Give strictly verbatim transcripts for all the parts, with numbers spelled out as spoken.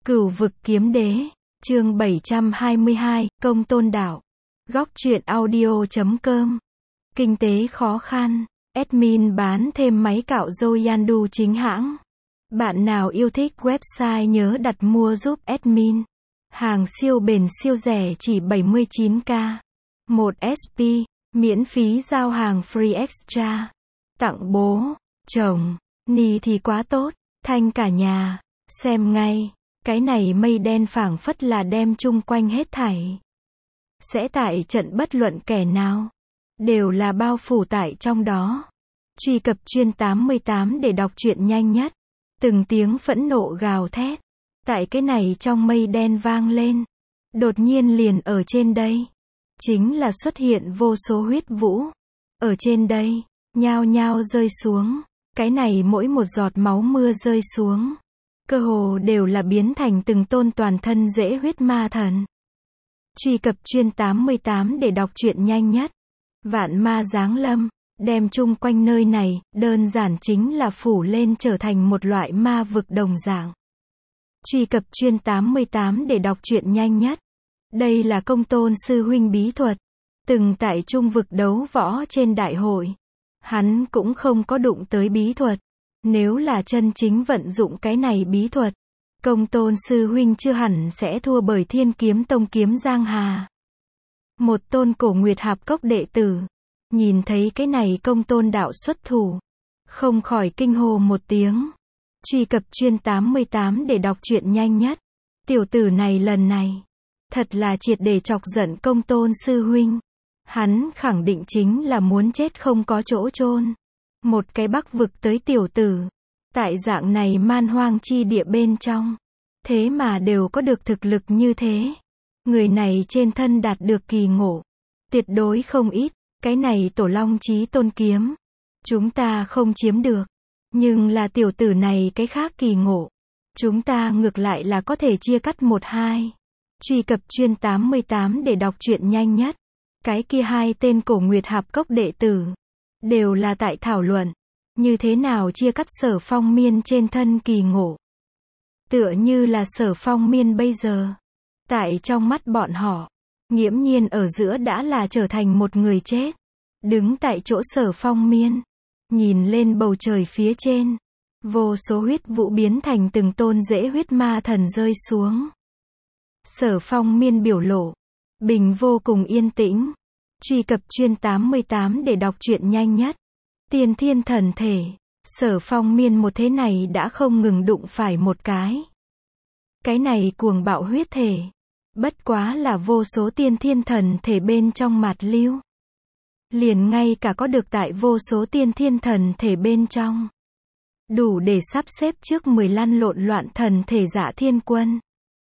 Cửu vực kiếm đế, chương bảy trăm hai mươi hai, công tôn đạo. Góc truyện audio chấm com. Kinh tế khó khăn, admin bán thêm máy cạo râu Yandu chính hãng. Bạn nào yêu thích website nhớ đặt mua giúp admin. Hàng siêu bền siêu rẻ chỉ bảy mươi chín k. một ét pê, miễn phí giao hàng free extra. Tặng bố, chồng, ni thì quá tốt, thanh cả nhà, xem ngay. Cái này mây đen phảng phất là đem chung quanh hết thảy. Sẽ tại trận bất luận kẻ nào. Đều là bao phủ tại trong đó. Truy cập chuyên tám mươi tám để đọc truyện nhanh nhất. Từng tiếng phẫn nộ gào thét. Tại cái này trong mây đen vang lên. Đột nhiên liền ở trên đây. Chính là xuất hiện vô số huyết vũ. Ở trên đây, nhao nhao rơi xuống. Cái này mỗi một giọt máu mưa rơi xuống. Cơ hồ đều là biến thành từng tôn toàn thân dễ huyết ma thần. Truy cập chuyên tám mươi tám để đọc truyện nhanh nhất. Vạn ma giáng lâm, đem chung quanh nơi này, đơn giản chính là phủ lên trở thành một loại ma vực đồng dạng. Truy cập chuyên tám mươi tám để đọc truyện nhanh nhất. Đây là công tôn sư huynh bí thuật. Từng tại trung vực đấu võ trên đại hội. Hắn cũng không có đụng tới bí thuật. Nếu là chân chính vận dụng cái này bí thuật, công tôn sư huynh chưa hẳn sẽ thua bởi Thiên Kiếm Tông Kiếm Giang Hà. Một tôn cổ nguyệt hạp cốc đệ tử, nhìn thấy cái này công tôn đạo xuất thủ, không khỏi kinh hô một tiếng. Truy cập chuyên tám mươi tám để đọc truyện nhanh nhất. Tiểu tử này lần này, thật là triệt để chọc giận công tôn sư huynh. Hắn khẳng định chính là muốn chết không có chỗ chôn. Một cái bắc vực tới tiểu tử, tại dạng này man hoang chi địa bên trong, thế mà đều có được thực lực như thế. Người này trên thân đạt được kỳ ngộ, tuyệt đối không ít. Cái này tổ long chí tôn kiếm, chúng ta không chiếm được. Nhưng là tiểu tử này cái khác kỳ ngộ, chúng ta ngược lại là có thể chia cắt một hai. Truy cập chuyên tám mươi tám để đọc truyện nhanh nhất. Cái kia hai tên cổ nguyệt hạp cốc đệ tử đều là tại thảo luận, như thế nào chia cắt Sở Phong Miên trên thân kỳ ngộ. Tựa như là Sở Phong Miên bây giờ, tại trong mắt bọn họ, nghiễm nhiên ở giữa đã là trở thành một người chết. Đứng tại chỗ Sở Phong Miên, nhìn lên bầu trời phía trên, vô số huyết vụ biến thành từng tôn dễ huyết ma thần rơi xuống. Sở Phong Miên biểu lộ bình vô cùng yên tĩnh. Truy cập chuyên tám mươi tám để đọc truyện nhanh nhất. Tiên thiên thần thể, Sở Phong Miên một thế này đã không ngừng đụng phải một cái. Cái này cuồng bạo huyết thể, bất quá là vô số tiên thiên thần thể bên trong mạt lưu. Liền ngay cả có được tại vô số tiên thiên thần thể bên trong, đủ để sắp xếp trước mười lăn lộn loạn thần thể Dạ Thiên Quân.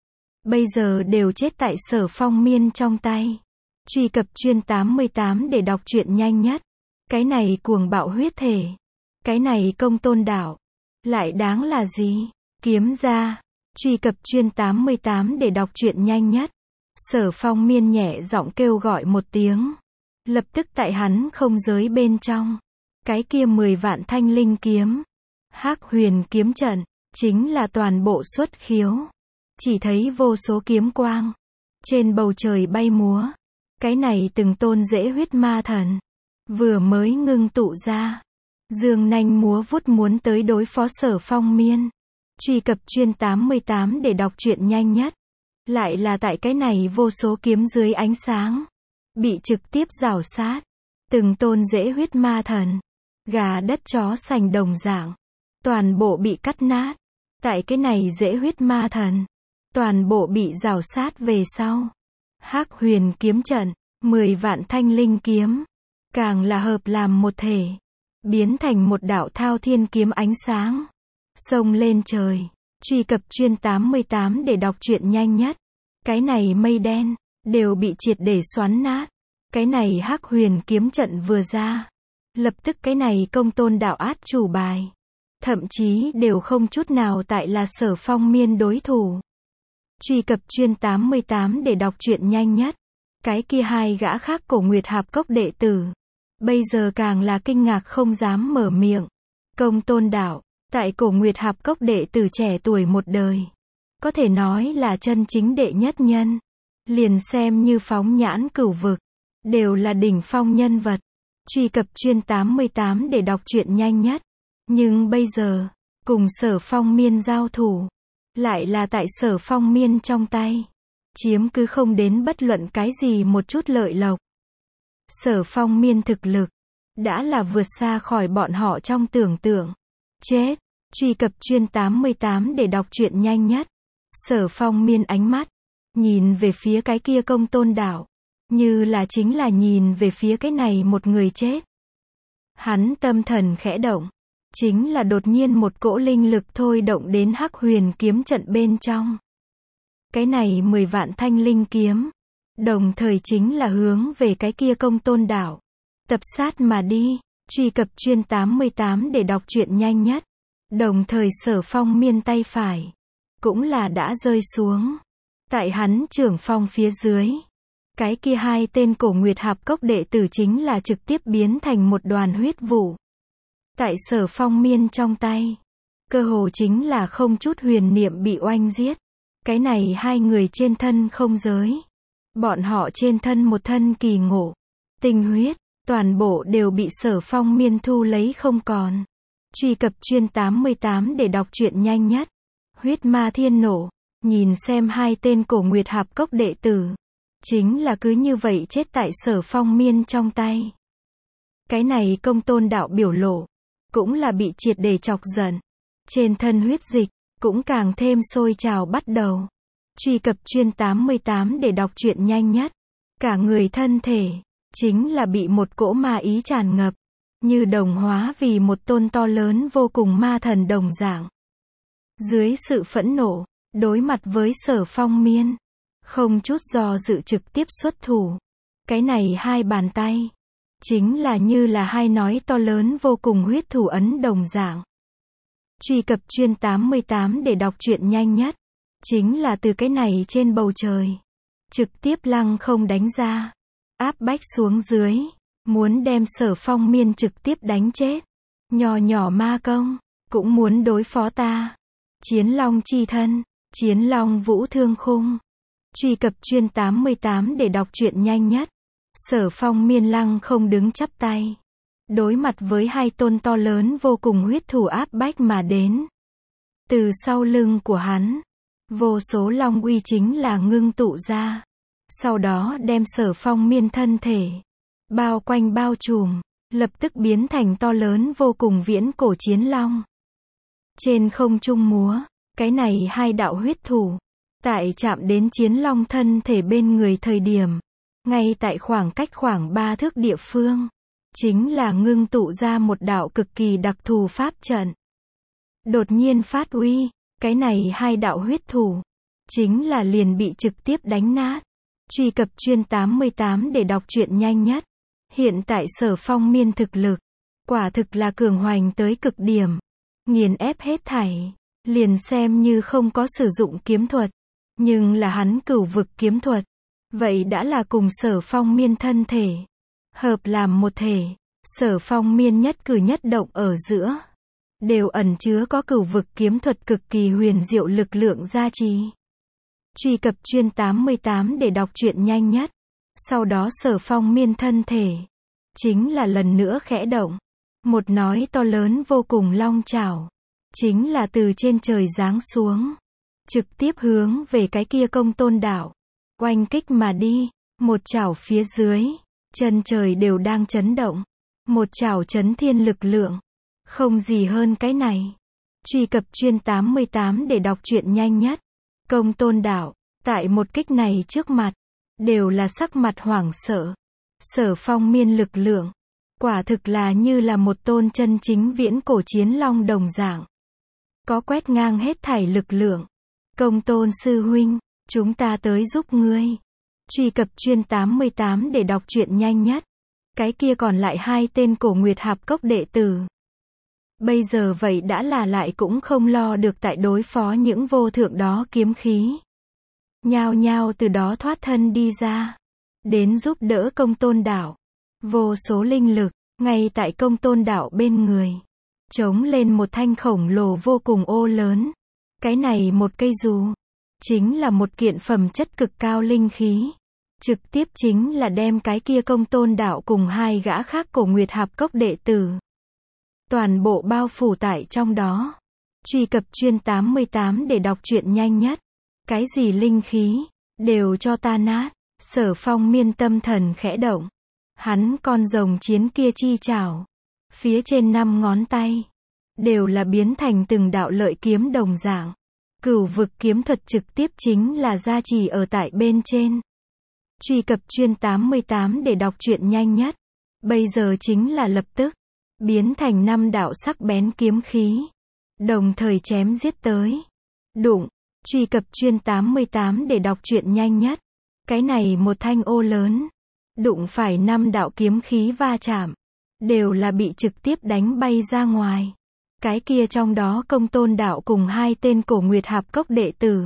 Bây giờ đều chết tại Sở Phong Miên trong tay. Truy cập chuyên tám mươi tám để đọc truyện nhanh nhất. Cái này cuồng bạo huyết thể, cái này công tôn đạo, lại đáng là gì? Kiếm ra. Truy cập chuyên tám mươi tám để đọc truyện nhanh nhất. Sở Phong Miên nhẹ giọng kêu gọi một tiếng. Lập tức tại hắn không giới bên trong, cái kia mười vạn thanh linh kiếm, Hắc Huyền kiếm trận, chính là toàn bộ xuất khiếu. Chỉ thấy vô số kiếm quang trên bầu trời bay múa. Cái này từng tôn dễ huyết ma thần vừa mới ngưng tụ ra, dương nanh múa vuốt muốn tới đối phó Sở Phong Miên. Truy cập chuyên tám mươi tám để đọc truyện nhanh nhất. Lại là tại cái này vô số kiếm dưới ánh sáng, bị trực tiếp rào sát. Từng tôn dễ huyết ma thần, gà đất chó sành đồng dạng, toàn bộ bị cắt nát. Tại cái này dễ huyết ma thần, toàn bộ bị rào sát về sau. Hắc Huyền kiếm trận, mười vạn thanh linh kiếm, càng là hợp làm một thể, biến thành một đạo thao thiên kiếm ánh sáng, xông lên trời. Truy cập chuyên tám mươi tám để đọc truyện nhanh nhất. Cái này mây đen, đều bị triệt để xoắn nát. Cái này Hắc Huyền kiếm trận vừa ra, lập tức cái này công tôn đạo át chủ bài. Thậm chí đều không chút nào tại là Sở Phong Miên đối thủ. Truy cập chuyên tám mươi tám để đọc truyện nhanh nhất. Cái kia hai gã khác cổ nguyệt hạp cốc đệ tử, bây giờ càng là kinh ngạc không dám mở miệng. Công tôn đạo, tại cổ nguyệt hạp cốc đệ tử trẻ tuổi một đời, có thể nói là chân chính đệ nhất nhân. Liền xem như phóng nhãn cửu vực, đều là đỉnh phong nhân vật. Truy cập chuyên tám mươi tám để đọc truyện nhanh nhất. Nhưng bây giờ, cùng Sở Phong Miên giao thủ, lại là tại Sở Phong Miên trong tay. Chiếm cứ không đến bất luận cái gì một chút lợi lộc. Sở Phong Miên thực lực, đã là vượt xa khỏi bọn họ trong tưởng tượng. Chết, truy cập chuyên tám mươi tám để đọc truyện nhanh nhất. Sở Phong Miên ánh mắt, nhìn về phía cái kia Công Tôn đảo, như là chính là nhìn về phía cái này một người chết. Hắn tâm thần khẽ động, chính là đột nhiên một cỗ linh lực thôi động đến Hắc Huyền kiếm trận bên trong. Cái này mười vạn thanh linh kiếm, đồng thời chính là hướng về cái kia Công Tôn đảo, tập sát mà đi. Truy cập chuyên tám mươi tám để đọc truyện nhanh nhất. Đồng thời Sở Phong Miên tay phải, cũng là đã rơi xuống. Tại hắn trưởng phong phía dưới, cái kia hai tên Cổ Nguyệt Hạp Cốc đệ tử chính là trực tiếp biến thành một đoàn huyết vụ. Tại Sở Phong Miên trong tay, cơ hồ chính là không chút huyền niệm bị oanh giết. Cái này hai người trên thân không giới. Bọn họ trên thân một thân kỳ ngộ, tinh huyết, toàn bộ đều bị Sở Phong Miên thu lấy không còn. Truy cập chuyên tám mươi tám để đọc truyện nhanh nhất. Huyết ma thiên nổ, nhìn xem hai tên Cổ Nguyệt Hạp Cốc đệ tử, chính là cứ như vậy chết tại Sở Phong Miên trong tay. Cái này Công Tôn đạo biểu lộ, cũng là bị triệt để chọc giận. Trên thân huyết dịch, cũng càng thêm sôi trào bắt đầu. Truy cập chuyên tám mươi tám để đọc truyện nhanh nhất. Cả người thân thể, chính là bị một cỗ ma ý tràn ngập, như đồng hóa vì một tôn to lớn vô cùng ma thần đồng dạng. Dưới sự phẫn nộ, đối mặt với Sở Phong Miên, không chút do dự trực tiếp xuất thủ. Cái này hai bàn tay, chính là như là hai nói to lớn vô cùng huyết thủ ấn đồng dạng. Truy cập chuyên tám mươi tám để đọc truyện nhanh nhất. Chính là từ cái này trên bầu trời, trực tiếp lăng không đánh ra, áp bách xuống dưới, muốn đem Sở Phong Miên trực tiếp đánh chết. Nhỏ nhỏ ma công, cũng muốn đối phó ta. Chiến Long chi thân, Chiến Long vũ thương khung. Truy cập chuyên tám mươi tám để đọc truyện nhanh nhất. Sở Phong Miên lăng không đứng chắp tay, đối mặt với hai tôn to lớn vô cùng huyết thủ áp bách mà đến. Từ sau lưng của hắn, vô số long uy chính là ngưng tụ ra, sau đó đem Sở Phong Miên thân thể bao quanh bao trùm, lập tức biến thành to lớn vô cùng viễn cổ chiến long. Trên không trung múa, cái này hai đạo huyết thủ, tại chạm đến chiến long thân thể bên người thời điểm, ngay tại khoảng cách khoảng ba thước địa phương, chính là ngưng tụ ra một đạo cực kỳ đặc thù pháp trận. Đột nhiên phát uy, cái này hai đạo huyết thủ, chính là liền bị trực tiếp đánh nát. Truy cập chuyên tám mươi tám để đọc truyện nhanh nhất. Hiện tại Sở Phong Miên thực lực, quả thực là cường hoành tới cực điểm, nghiền ép hết thảy, liền xem như không có sử dụng kiếm thuật, nhưng là hắn cửu vực kiếm thuật, vậy đã là cùng Sở Phong Miên thân thể hợp làm một thể. Sở Phong Miên nhất cử nhất động ở giữa, đều ẩn chứa có cửu vực kiếm thuật cực kỳ huyền diệu lực lượng gia trì. Truy cập chuyên tám mươi tám để đọc truyện nhanh nhất. Sau đó Sở Phong Miên thân thể, chính là lần nữa khẽ động. Một nói to lớn vô cùng long chảo, chính là từ trên trời giáng xuống, trực tiếp hướng về cái kia Công Tôn đảo, oanh kích mà đi. Một chảo phía dưới, chân trời đều đang chấn động. Một chảo chấn thiên lực lượng, không gì hơn cái này. Truy cập chuyên tám mươi tám để đọc truyện nhanh nhất. Công Tôn đảo, tại một kích này trước mặt, đều là sắc mặt hoảng sợ. Sở Phong Miên lực lượng, quả thực là như là một tôn chân chính viễn cổ chiến long đồng dạng, có quét ngang hết thảy lực lượng. Công Tôn sư huynh, chúng ta tới giúp ngươi. Truy cập chuyên tám mươi tám để đọc truyện nhanh nhất. Cái kia còn lại hai tên Cổ Nguyệt Hạp Cốc đệ tử, bây giờ vậy đã là lại cũng không lo được tại đối phó những vô thượng đó kiếm khí. Nhao nhao từ đó thoát thân đi ra, đến giúp đỡ Công Tôn đảo. Vô số linh lực, ngay tại Công Tôn đảo bên người, chống lên một thanh khổng lồ vô cùng ô lớn. Cái này một cây dù, chính là một kiện phẩm chất cực cao linh khí. Trực tiếp chính là đem cái kia Công Tôn Đạo cùng hai gã khác Cổ Nguyệt Hạp Cốc đệ tử toàn bộ bao phủ tại trong đó. Truy cập chuyên tám mươi tám để đọc truyện nhanh nhất. Cái gì linh khí, đều cho ta nát. Sở Phong Miên tâm thần khẽ động. Hắn con rồng chiến kia chi chảo, phía trên năm ngón tay, đều là biến thành từng đạo lợi kiếm đồng dạng. Cửu vực kiếm thuật trực tiếp chính là gia trì ở tại bên trên. Truy cập chuyên tám mươi tám để đọc truyện nhanh nhất. Bây giờ chính là lập tức, biến thành năm đạo sắc bén kiếm khí, đồng thời chém giết tới. Đụng, truy cập chuyên tám mươi tám để đọc truyện nhanh nhất. Cái này một thanh ô lớn, đụng phải năm đạo kiếm khí va chạm, đều là bị trực tiếp đánh bay ra ngoài. Cái kia trong đó Công Tôn Đạo cùng hai tên Cổ Nguyệt Hạp Cốc đệ tử,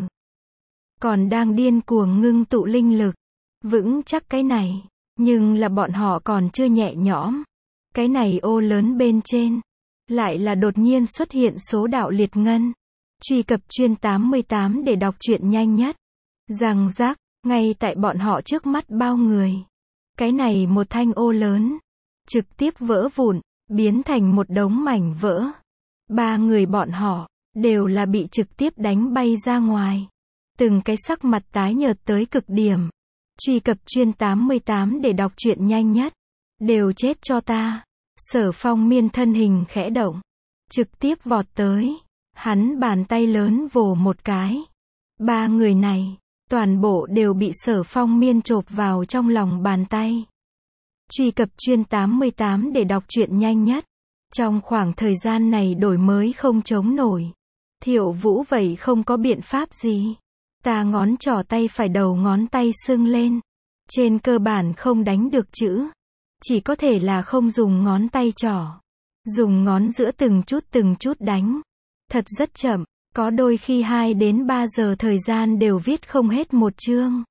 còn đang điên cuồng ngưng tụ linh lực, vững chắc cái này, nhưng là bọn họ còn chưa nhẹ nhõm. Cái này ô lớn bên trên, lại là đột nhiên xuất hiện số đạo liệt ngân. Truy cập chuyên tám mươi tám để đọc truyện nhanh nhất. Răng rác, ngay tại bọn họ trước mắt bao người. Cái này một thanh ô lớn, trực tiếp vỡ vụn, biến thành một đống mảnh vỡ. Ba người bọn họ, đều là bị trực tiếp đánh bay ra ngoài. Từng cái sắc mặt tái nhợt tới cực điểm. Truy cập chuyên tám mươi tám để đọc truyện nhanh nhất. Đều chết cho ta. Sở Phong Miên thân hình khẽ động, trực tiếp vọt tới. Hắn bàn tay lớn vồ một cái. Ba người này, toàn bộ đều bị Sở Phong Miên chộp vào trong lòng bàn tay. Truy cập chuyên tám mươi tám để đọc truyện nhanh nhất. Trong khoảng thời gian này đổi mới không chống nổi. Thiệu Vũ vậy không có biện pháp gì. Ta ngón trỏ tay phải đầu ngón tay sưng lên. Trên cơ bản không đánh được chữ. Chỉ có thể là không dùng ngón tay trỏ. Dùng ngón giữa từng chút từng chút đánh. Thật rất chậm. Có đôi khi hai đến ba giờ thời gian đều viết không hết một chương.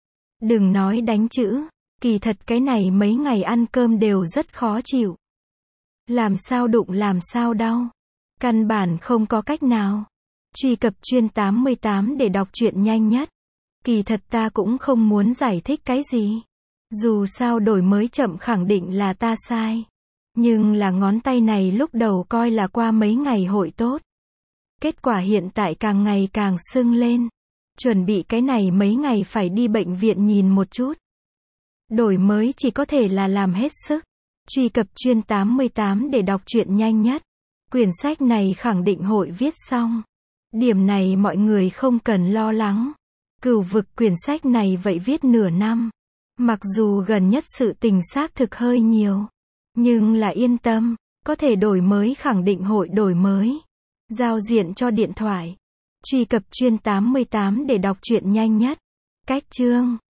Đừng nói đánh chữ. Kỳ thật cái này mấy ngày ăn cơm đều rất khó chịu. Làm sao đụng làm sao đau. Căn bản không có cách nào. Truy cập chuyên tám mươi tám để đọc truyện nhanh nhất. Kỳ thật ta cũng không muốn giải thích cái gì. Dù sao đổi mới chậm khẳng định là ta sai. Nhưng là ngón tay này lúc đầu coi là qua mấy ngày hội tốt. Kết quả hiện tại càng ngày càng sưng lên. Chuẩn bị cái này mấy ngày phải đi bệnh viện nhìn một chút. Đổi mới chỉ có thể là làm hết sức. Truy cập chuyên tám mươi tám để đọc truyện nhanh nhất. Quyển sách này khẳng định hội viết xong. Điểm này mọi người không cần lo lắng. Cửu vực quyển sách này vậy viết nửa năm. Mặc dù gần nhất sự tình xác thực hơi nhiều. Nhưng là yên tâm, có thể đổi mới khẳng định hội đổi mới. Giao diện cho điện thoại. Truy cập chuyên tám mươi tám để đọc truyện nhanh nhất. Cách chương